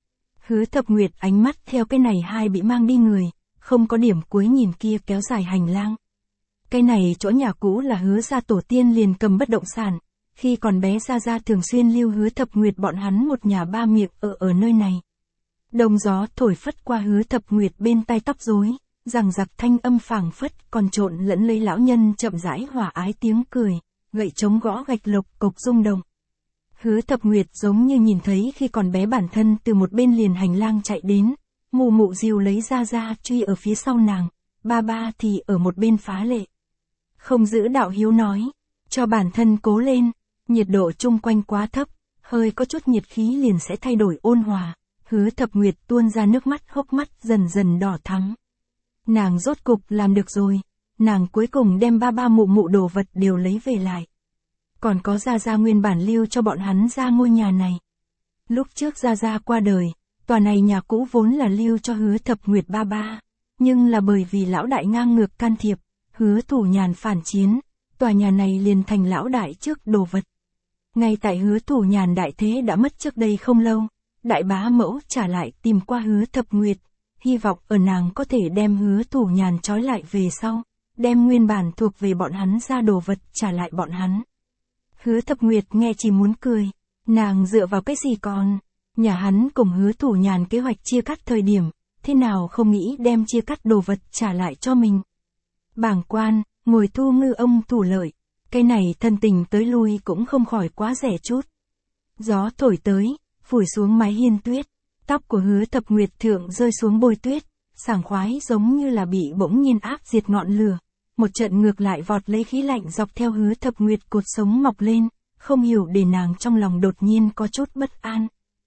Hứa Thập Nguyệt ánh mắt theo cái này hai bị mang đi người, không có điểm cuối nhìn kia kéo dài hành lang. Cái này chỗ nhà cũ là Hứa gia tổ tiên liền cầm bất động sản, khi còn bé Gia thường xuyên lưu Hứa Thập Nguyệt bọn hắn một nhà ba miệng ở nơi này. Đồng gió thổi phất qua Hứa Thập Nguyệt bên tai tóc rối, rằng giặc thanh âm phảng phất còn trộn lẫn lấy lão nhân chậm rãi hòa ái tiếng cười, gậy trống gõ gạch lộc cộc rung động. Hứa Thập Nguyệt giống như nhìn thấy khi còn bé bản thân từ một bên liền hành lang chạy đến, mụ mụ dìu lấy Gia truy ở phía sau nàng, ba thì ở một bên phá lệ. Không giữ đạo hiếu nói, cho bản thân cố lên, nhiệt độ chung quanh quá thấp, hơi có chút nhiệt khí liền sẽ thay đổi ôn hòa. Hứa Thập Nguyệt tuôn ra nước mắt, hốc mắt dần dần đỏ thắm. Nàng rốt cục làm được rồi, nàng cuối cùng đem ba mụ mụ đồ vật đều lấy về lại. Còn có Gia nguyên bản lưu cho bọn hắn ra ngôi nhà này. Lúc trước Gia qua đời, tòa này nhà cũ vốn là lưu cho Hứa Thập Nguyệt ba, nhưng là bởi vì lão đại ngang ngược can thiệp, Hứa Thủ Nhàn phản chiến, tòa nhà này liền thành lão đại trước đồ vật. Ngay tại Hứa Thủ Nhàn đại thế đã mất trước đây không lâu, đại bá mẫu trả lại tìm qua Hứa Thập Nguyệt, hy vọng ở nàng có thể đem Hứa Thủ Nhàn trói lại về sau, đem nguyên bản thuộc về bọn hắn ra đồ vật trả lại bọn hắn. Hứa Thập Nguyệt nghe chỉ muốn cười, nàng dựa vào cái gì còn, nhà hắn cùng Hứa Thủ Nhàn kế hoạch chia cắt thời điểm, thế nào không nghĩ đem chia cắt đồ vật trả lại cho mình. Bảng quan, ngồi thu ngư ông thủ lợi, cái này thân tình tới lui cũng không khỏi quá rẻ chút. Gió thổi tới, phủi xuống mái hiên tuyết, tóc của Hứa Thập Nguyệt thượng rơi xuống bôi tuyết, sảng khoái giống như là bị bỗng nhiên áp diệt ngọn lửa. Một trận ngược lại vọt lấy khí lạnh dọc theo Hứa Thập Nguyệt cột sống mọc lên, không hiểu để nàng trong lòng đột nhiên có chút bất an.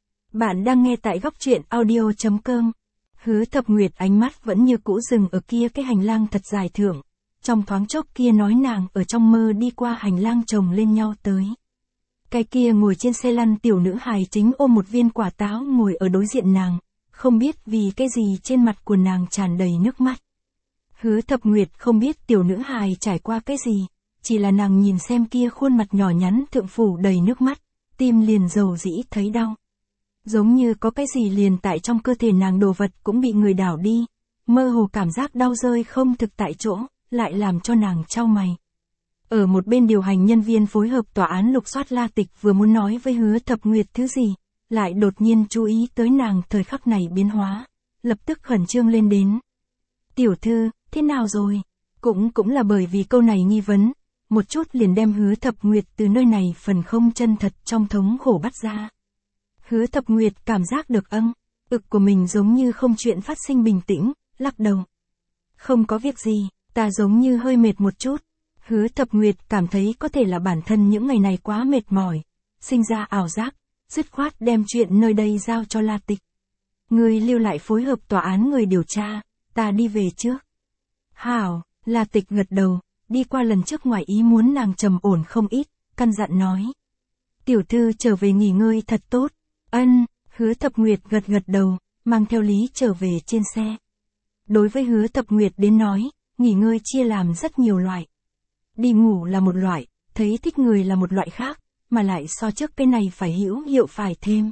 Bạn đang nghe tại góc truyện audio.com. Hứa Thập Nguyệt ánh mắt vẫn như cũ dừng ở kia cái hành lang thật dài thượng. Trong thoáng chốc kia nói nàng ở trong mơ đi qua hành lang chồng lên nhau tới. Cái kia ngồi trên xe lăn tiểu nữ hài chính ôm một viên quả táo ngồi ở đối diện nàng, không biết vì cái gì trên mặt của nàng tràn đầy nước mắt. Hứa Thập Nguyệt không biết tiểu nữ hài trải qua cái gì, chỉ là nàng nhìn xem kia khuôn mặt nhỏ nhắn thượng phủ đầy nước mắt, tim liền dầu dĩ thấy đau. Giống như có cái gì liền tại trong cơ thể nàng đồ vật cũng bị người đảo đi, mơ hồ cảm giác đau rơi không thực tại chỗ, lại làm cho nàng chau mày. Ở một bên điều hành nhân viên phối hợp tòa án lục soát La Tịch vừa muốn nói với Hứa Thập Nguyệt thứ gì, lại đột nhiên chú ý tới nàng thời khắc này biến hóa, lập tức khẩn trương lên đến. Tiểu thư, thế nào rồi? Cũng là bởi vì câu này nghi vấn, một chút liền đem Hứa Thập Nguyệt từ nơi này phần không chân thật trong thống khổ bắt ra. Hứa Thập Nguyệt cảm giác được ực của mình giống như không chuyện phát sinh bình tĩnh, lắc đầu. Không có việc gì, ta giống như hơi mệt một chút. Hứa Thập Nguyệt cảm thấy có thể là bản thân những ngày này quá mệt mỏi, sinh ra ảo giác, dứt khoát đem chuyện nơi đây giao cho La Tịch. Người lưu lại phối hợp tòa án người điều tra, ta đi về trước. Hảo, La Tịch gật đầu, đi qua lần trước ngoài ý muốn nàng trầm ổn không ít, căn dặn nói. Tiểu thư trở về nghỉ ngơi thật tốt. Hứa Thập Nguyệt gật đầu, mang theo Lý trở về trên xe. Đối với Hứa Thập Nguyệt đến nói, nghỉ ngơi chia làm rất nhiều loại. Đi ngủ là một loại, thấy thích người là một loại khác, mà lại so trước cái này phải hữu hiệu phải thêm.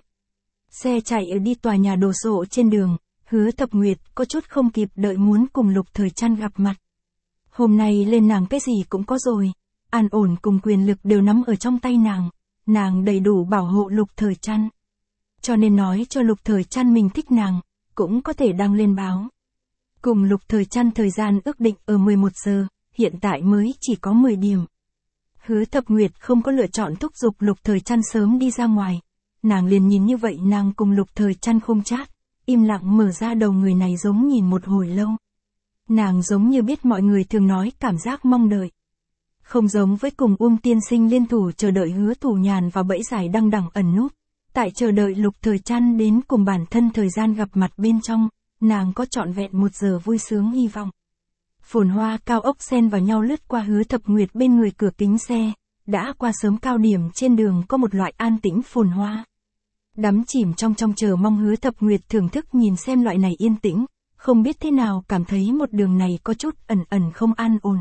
Xe chạy ở đi tòa nhà đồ sộ trên đường, Hứa Thập Nguyệt có chút không kịp đợi muốn cùng Lục Thời Trăn gặp mặt. Hôm nay lên nàng cái gì cũng có rồi, an ổn cùng quyền lực đều nắm ở trong tay nàng đầy đủ bảo hộ Lục Thời Trăn. Cho nên nói cho Lục Thời Trăn mình thích nàng, cũng có thể đăng lên báo. Cùng Lục Thời Trăn thời gian ước định ở 11 giờ, hiện tại mới chỉ có 10 điểm. Hứa Thập Nguyệt không có lựa chọn thúc giục Lục Thời Trăn sớm đi ra ngoài. Nàng liền nhìn như vậy nàng cùng Lục Thời Trăn không chát, im lặng mở ra đầu người này giống nhìn một hồi lâu. Nàng giống như biết mọi người thường nói cảm giác mong đợi. Không giống với cùng Uông tiên sinh liên thủ chờ đợi Hứa Thủ Nhàn vào bẫy giải đăng đẳng ẩn núp. Tại chờ đợi Lục Thời Trăn đến cùng bản thân thời gian gặp mặt bên trong, nàng có trọn vẹn 1 giờ vui sướng hy vọng. Phồn hoa cao ốc xen vào nhau lướt qua Hứa Thập Nguyệt bên người cửa kính xe, đã qua sớm cao điểm trên đường có một loại an tĩnh phồn hoa. Đắm chìm trong chờ mong Hứa Thập Nguyệt thưởng thức nhìn xem loại này yên tĩnh, không biết thế nào cảm thấy một đường này có chút ẩn không an ổn.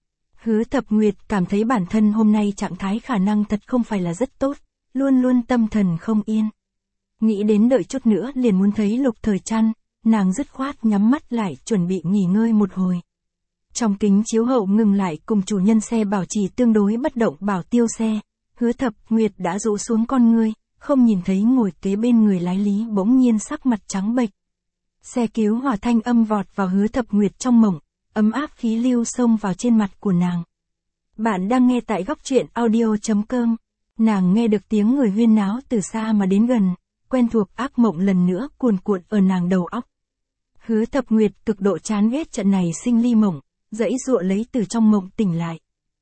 Hứa Thập Nguyệt cảm thấy bản thân hôm nay trạng thái khả năng thật không phải là rất tốt, luôn luôn tâm thần không yên. Nghĩ đến đợi chút nữa liền muốn thấy Lục Thời Trăn, nàng dứt khoát nhắm mắt lại chuẩn bị nghỉ ngơi một hồi. Trong kính chiếu hậu ngừng lại cùng chủ nhân xe bảo trì tương đối bất động bảo tiêu xe, Hứa Thập Nguyệt đã rũ xuống con ngươi, không nhìn thấy ngồi kế bên người lái Lý bỗng nhiên sắc mặt trắng bệch. Xe cứu hỏa thanh âm vọt vào Hứa Thập Nguyệt trong mộng, ấm áp khí lưu xông vào trên mặt của nàng. Bạn đang nghe tại góc truyện audio.com. Nàng nghe được tiếng người huyên náo từ xa mà đến gần, quen thuộc ác mộng lần nữa cuồn cuộn ở nàng đầu óc. Hứa Thập Nguyệt cực độ chán ghét trận này sinh ly mộng, dãy dụa lấy từ trong mộng tỉnh lại.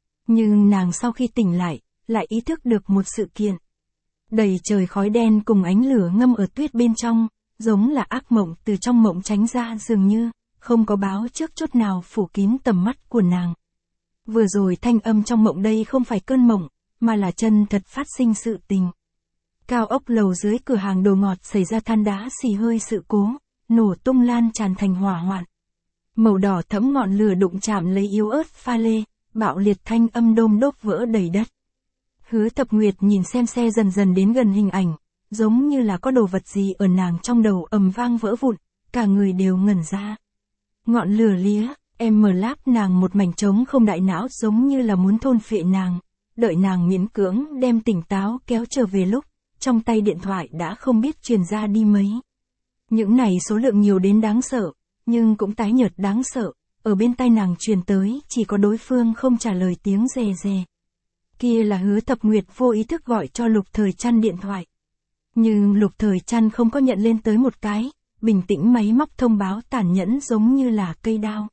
Nhưng nàng sau khi tỉnh lại ý thức được một sự kiện. Đầy trời khói đen cùng ánh lửa ngâm ở tuyết bên trong, giống là ác mộng từ trong mộng tránh ra dường như, không có báo trước chút nào phủ kín tầm mắt của nàng. Vừa rồi thanh âm trong mộng đây không phải cơn mộng, mà là chân thật phát sinh sự tình. Cao ốc lầu dưới cửa hàng đồ ngọt xảy ra than đá xì hơi sự cố, nổ tung lan tràn thành hỏa hoạn. Màu đỏ thẫm ngọn lửa đụng chạm lấy yếu ớt pha lê, bạo liệt thanh âm đôm đốp vỡ đầy đất. Hứa Thập Nguyệt nhìn xem xe dần dần đến gần hình ảnh, giống như là có đồ vật gì ở nàng trong đầu ầm vang vỡ vụn, cả người đều ngẩn ra. Ngọn lửa lía, em mở láp nàng một mảnh trống không đại não giống như là muốn thôn phệ nàng, đợi nàng miễn cưỡng đem tỉnh táo kéo trở về lúc, trong tay điện thoại đã không biết truyền ra đi mấy. Những này số lượng nhiều đến đáng sợ, nhưng cũng tái nhợt đáng sợ, ở bên tai nàng truyền tới chỉ có đối phương không trả lời tiếng rè rè. Kia là Hứa Thập Nguyệt vô ý thức gọi cho Lục Thời Trăn điện thoại. Nhưng Lục Thời Trăn không có nhận lên tới một cái, bình tĩnh máy móc thông báo tàn nhẫn giống như là cây đao.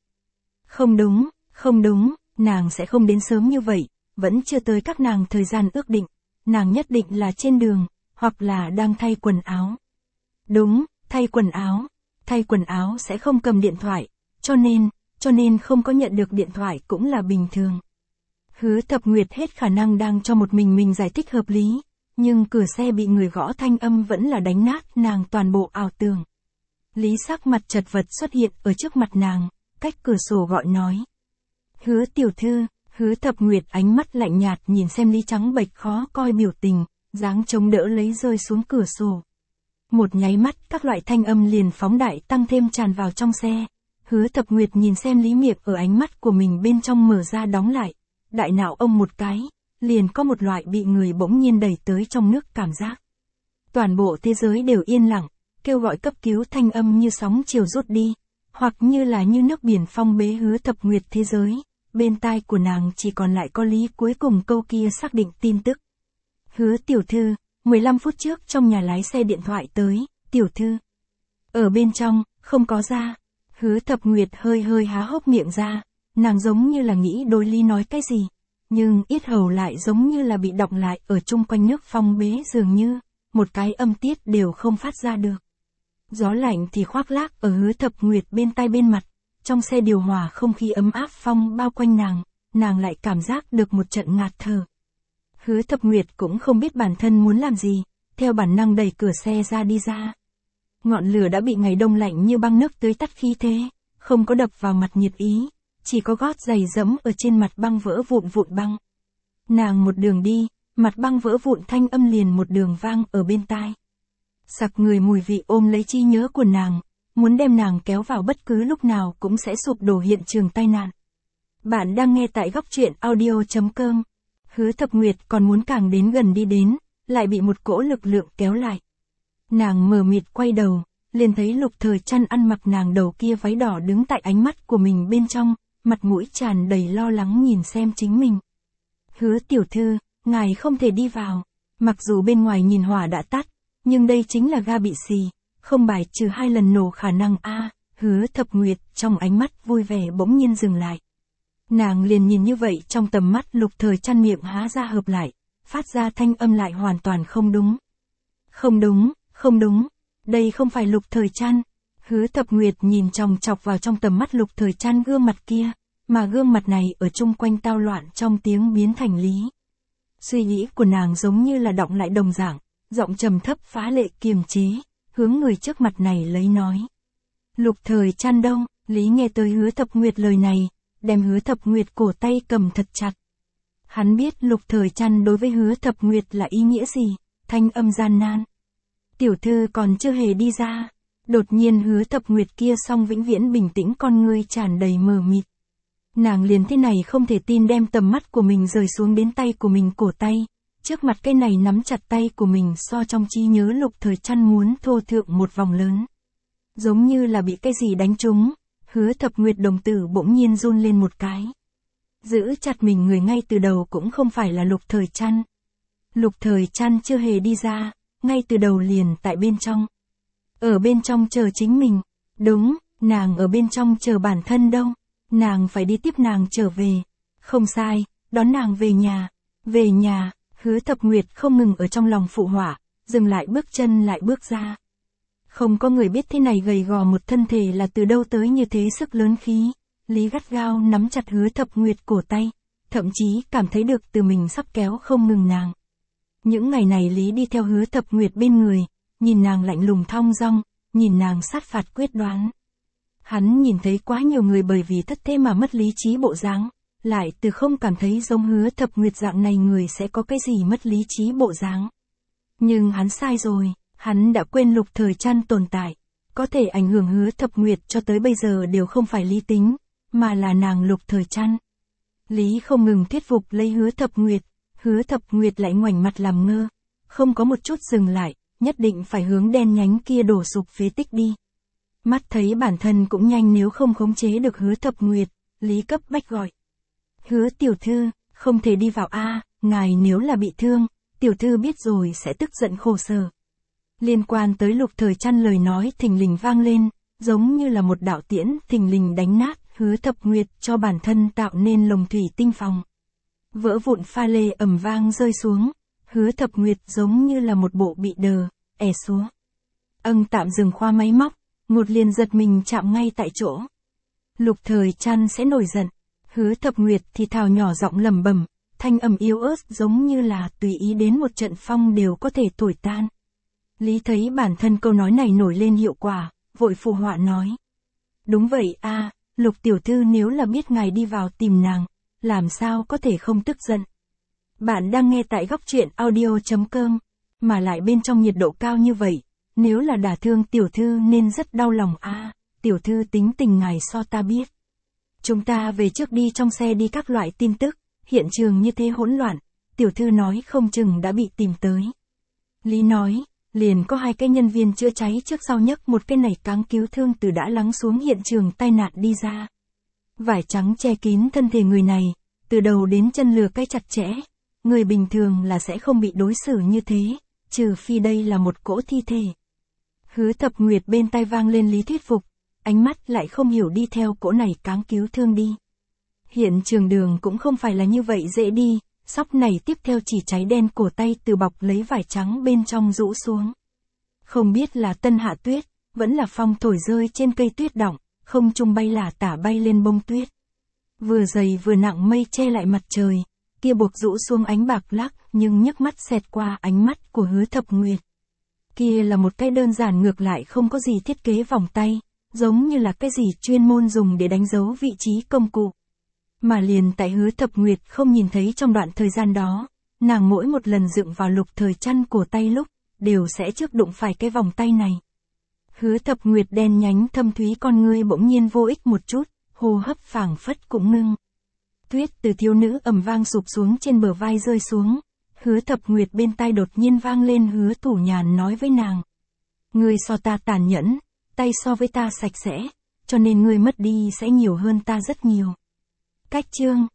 Không đúng, nàng sẽ không đến sớm như vậy, vẫn chưa tới các nàng thời gian ước định, nàng nhất định là trên đường, hoặc là đang thay quần áo. Đúng, thay quần áo sẽ không cầm điện thoại, cho nên không có nhận được điện thoại cũng là bình thường. Hứa Thập Nguyệt hết khả năng đang cho một mình giải thích hợp lý, nhưng cửa xe bị người gõ thanh âm vẫn là đánh nát nàng toàn bộ ảo tưởng. Lý sắc mặt chật vật xuất hiện ở trước mặt nàng, cách cửa sổ gọi nói. Hứa tiểu thư, Hứa Thập Nguyệt ánh mắt lạnh nhạt nhìn xem Lý trắng bệch khó coi biểu tình, dáng chống đỡ lấy rơi xuống cửa sổ. Một nháy mắt các loại thanh âm liền phóng đại tăng thêm tràn vào trong xe. Hứa Thập Nguyệt nhìn xem Lý miệng ở ánh mắt của mình bên trong mở ra đóng lại. Đại não ông một cái, liền có một loại bị người bỗng nhiên đẩy tới trong nước cảm giác. Toàn bộ thế giới đều yên lặng, kêu gọi cấp cứu thanh âm như sóng chiều rút đi, hoặc như là như nước biển phong bế Hứa Thập Nguyệt thế giới. Bên tai của nàng chỉ còn lại có Lý cuối cùng câu kia xác định tin tức. Hứa tiểu thư, 15 phút trước trong nhà lái xe điện thoại tới, tiểu thư. Ở bên trong, không có ra. Hứa Thập Nguyệt hơi há hốc miệng ra, nàng giống như là nghĩ đối Lý nói cái gì. Nhưng yết hầu lại giống như là bị đọng lại ở chung quanh nước phong bế dường như, một cái âm tiết đều không phát ra được. Gió lạnh thì khoác lác ở Hứa Thập Nguyệt bên tai bên mặt, trong xe điều hòa không khí ấm áp phong bao quanh nàng lại cảm giác được một trận ngạt thở. Hứa Thập Nguyệt cũng không biết bản thân muốn làm gì, theo bản năng đẩy cửa xe ra đi ra. Ngọn lửa đã bị ngày đông lạnh như băng nước tưới tắt khí thế, không có đập vào mặt nhiệt ý, chỉ có gót giày dẫm ở trên mặt băng vỡ vụn băng. Nàng một đường đi, mặt băng vỡ vụn thanh âm liền một đường vang ở bên tai. Sặc người mùi vị ôm lấy trí nhớ của nàng, muốn đem nàng kéo vào bất cứ lúc nào cũng sẽ sụp đổ hiện trường tai nạn. Bạn đang nghe tại góc truyện audio.com. Hứa Thập Nguyệt còn muốn càng đến gần đi đến, lại bị một cỗ lực lượng kéo lại. Nàng mờ mịt quay đầu, liền thấy Lục Thời Trăn ăn mặc nàng đầu kia váy đỏ đứng tại ánh mắt của mình bên trong, mặt mũi tràn đầy lo lắng nhìn xem chính mình. Hứa tiểu thư, ngài không thể đi vào. Mặc dù bên ngoài nhìn hỏa đã tắt, nhưng đây chính là ga bị xì, không bài trừ 2 lần nổ khả năng a. Hứa Thập Nguyệt trong ánh mắt vui vẻ bỗng nhiên dừng lại. Nàng liền nhìn như vậy trong tầm mắt Lục Thời Trăn miệng há ra hợp lại, phát ra thanh âm lại hoàn toàn không đúng. Không đúng, không đúng, đây không phải Lục Thời Trăn. Hứa Thập Nguyệt nhìn chòng chọc vào trong tầm mắt Lục Thời Trăn gương mặt kia, mà gương mặt này ở chung quanh tao loạn trong tiếng biến thành lý. Suy nghĩ của nàng giống như là đọng lại đồng dạng, giọng trầm thấp phá lệ kiềm chế, hướng người trước mặt này lấy nói. Lục Thời Trăn đâu? Lý nghe tới Hứa Thập Nguyệt lời này, đem Hứa Thập Nguyệt cổ tay cầm thật chặt. Hắn biết Lục Thời Trăn đối với Hứa Thập Nguyệt là ý nghĩa gì, thanh âm gian nan. Tiểu thư còn chưa hề đi ra. Đột nhiên Hứa Thập Nguyệt kia song vĩnh viễn bình tĩnh con ngươi tràn đầy mờ mịt. Nàng liền thế này không thể tin đem tầm mắt của mình rời xuống đến tay của mình cổ tay. Trước mặt cái này nắm chặt tay của mình so trong trí nhớ Lục Thời Trăn muốn thô thượng một vòng lớn. Giống như là bị cái gì đánh trúng, Hứa Thập Nguyệt đồng tử bỗng nhiên run lên một cái. Giữ chặt mình người ngay từ đầu cũng không phải là Lục Thời Trăn. Lục Thời Trăn chưa hề đi ra, ngay từ đầu liền tại bên trong. Ở bên trong chờ chính mình. Đúng, nàng ở bên trong chờ bản thân đâu. Nàng phải đi tiếp nàng trở về. Không sai, đón nàng về nhà. Về nhà, Hứa Thập Nguyệt không ngừng ở trong lòng phụ họa, dừng lại bước chân lại bước ra. Không có người biết thế này gầy gò một thân thể là từ đâu tới như thế sức lớn khí. Lý gắt gao nắm chặt Hứa Thập Nguyệt cổ tay, thậm chí cảm thấy được từ mình sắp kéo không ngừng nàng. Những ngày này Lý đi theo Hứa Thập Nguyệt bên người, nhìn nàng lạnh lùng thong dong, nhìn nàng sát phạt quyết đoán. Hắn nhìn thấy quá nhiều người bởi vì thất thế mà mất lý trí bộ dáng, lại từ không cảm thấy giống Hứa Thập Nguyệt dạng này người sẽ có cái gì mất lý trí bộ dáng. Nhưng hắn sai rồi, hắn đã quên Lục Thời Trăn tồn tại, có thể ảnh hưởng Hứa Thập Nguyệt cho tới bây giờ đều không phải Lý tính, mà là nàng Lục Thời Trăn. Lý không ngừng thuyết phục lấy Hứa Thập Nguyệt, Hứa Thập Nguyệt lại ngoảnh mặt làm ngơ, không có một chút dừng lại, nhất định phải hướng đen nhánh kia đổ sụp phế tích đi. Mắt thấy bản thân cũng nhanh nếu không khống chế được Hứa Thập Nguyệt, Lý cấp bách gọi. Hứa tiểu thư, không thể đi vào a, ngài nếu là bị thương, tiểu thư biết rồi sẽ tức giận khổ sở. Liên quan tới Lục Thời Trăn lời nói thình lình vang lên, giống như là một đạo tiễn thình lình đánh nát Hứa Thập Nguyệt cho bản thân tạo nên lồng thủy tinh phòng. Vỡ vụn pha lê ầm vang rơi xuống, Hứa Thập Nguyệt giống như là một bộ bị đờ, xuống. Tạm dừng khoa máy móc, một liền giật mình chạm ngay tại chỗ. Lục Thời Trăn sẽ nổi giận. Hứa Thập Nguyệt thì thào nhỏ giọng lẩm bẩm, thanh âm yếu ớt giống như là tùy ý đến một trận phong đều có thể thổi tan. Lý thấy bản thân câu nói này nổi lên hiệu quả, vội phù họa nói. Đúng vậy a, Lục tiểu thư nếu là biết ngài đi vào tìm nàng, làm sao có thể không tức giận. Bạn đang nghe tại góc truyện audio.com, mà lại bên trong nhiệt độ cao như vậy, nếu là đả thương tiểu thư nên rất đau lòng a. Tiểu thư tính tình ngài so ta biết. Chúng ta về trước đi, trong xe đi các loại tin tức, hiện trường như thế hỗn loạn, tiểu thư nói không chừng đã bị tìm tới. Lý nói, liền có 2 cái nhân viên chữa cháy trước sau nhấc một cái nảy cáng cứu thương từ đã lắng xuống hiện trường tai nạn đi ra. Vải trắng che kín thân thể người này, từ đầu đến chân lừa cái chặt chẽ, người bình thường là sẽ không bị đối xử như thế, trừ phi đây là một cỗ thi thể. Hứa Thập Nguyệt bên tai vang lên Lý thuyết phục, ánh mắt lại không hiểu đi theo cỗ này cáng cứu thương đi. Hiện trường đường cũng không phải là như vậy dễ đi, sóc này tiếp theo chỉ cháy đen cổ tay từ bọc lấy vải trắng bên trong rũ xuống. Không biết là tân hạ tuyết, vẫn là phong thổi rơi trên cây tuyết đọng, không trung bay lả tả bay lên bông tuyết. Vừa dày vừa nặng mây che lại mặt trời, kia buộc rũ xuống ánh bạc lắc nhưng nhấc mắt xẹt qua ánh mắt của Hứa Thập Nguyệt. Kia là một cái đơn giản ngược lại không có gì thiết kế vòng tay, giống như là cái gì chuyên môn dùng để đánh dấu vị trí công cụ. Mà liền tại Hứa Thập Nguyệt không nhìn thấy trong đoạn thời gian đó, nàng mỗi một lần dựng vào Lục Thời Trăn cổ tay lúc, đều sẽ trước đụng phải cái vòng tay này. Hứa Thập Nguyệt đen nhánh thâm thúy con ngươi bỗng nhiên vô ích một chút, hô hấp phảng phất cũng ngưng. Tuyết từ thiếu nữ ầm vang sụp xuống trên bờ vai rơi xuống. Hứa Thập Nguyệt bên tai đột nhiên vang lên Hứa Thủ Nhàn nói với nàng. Ngươi so ta tàn nhẫn, tay so với ta sạch sẽ, cho nên ngươi mất đi sẽ nhiều hơn ta rất nhiều. Cách chương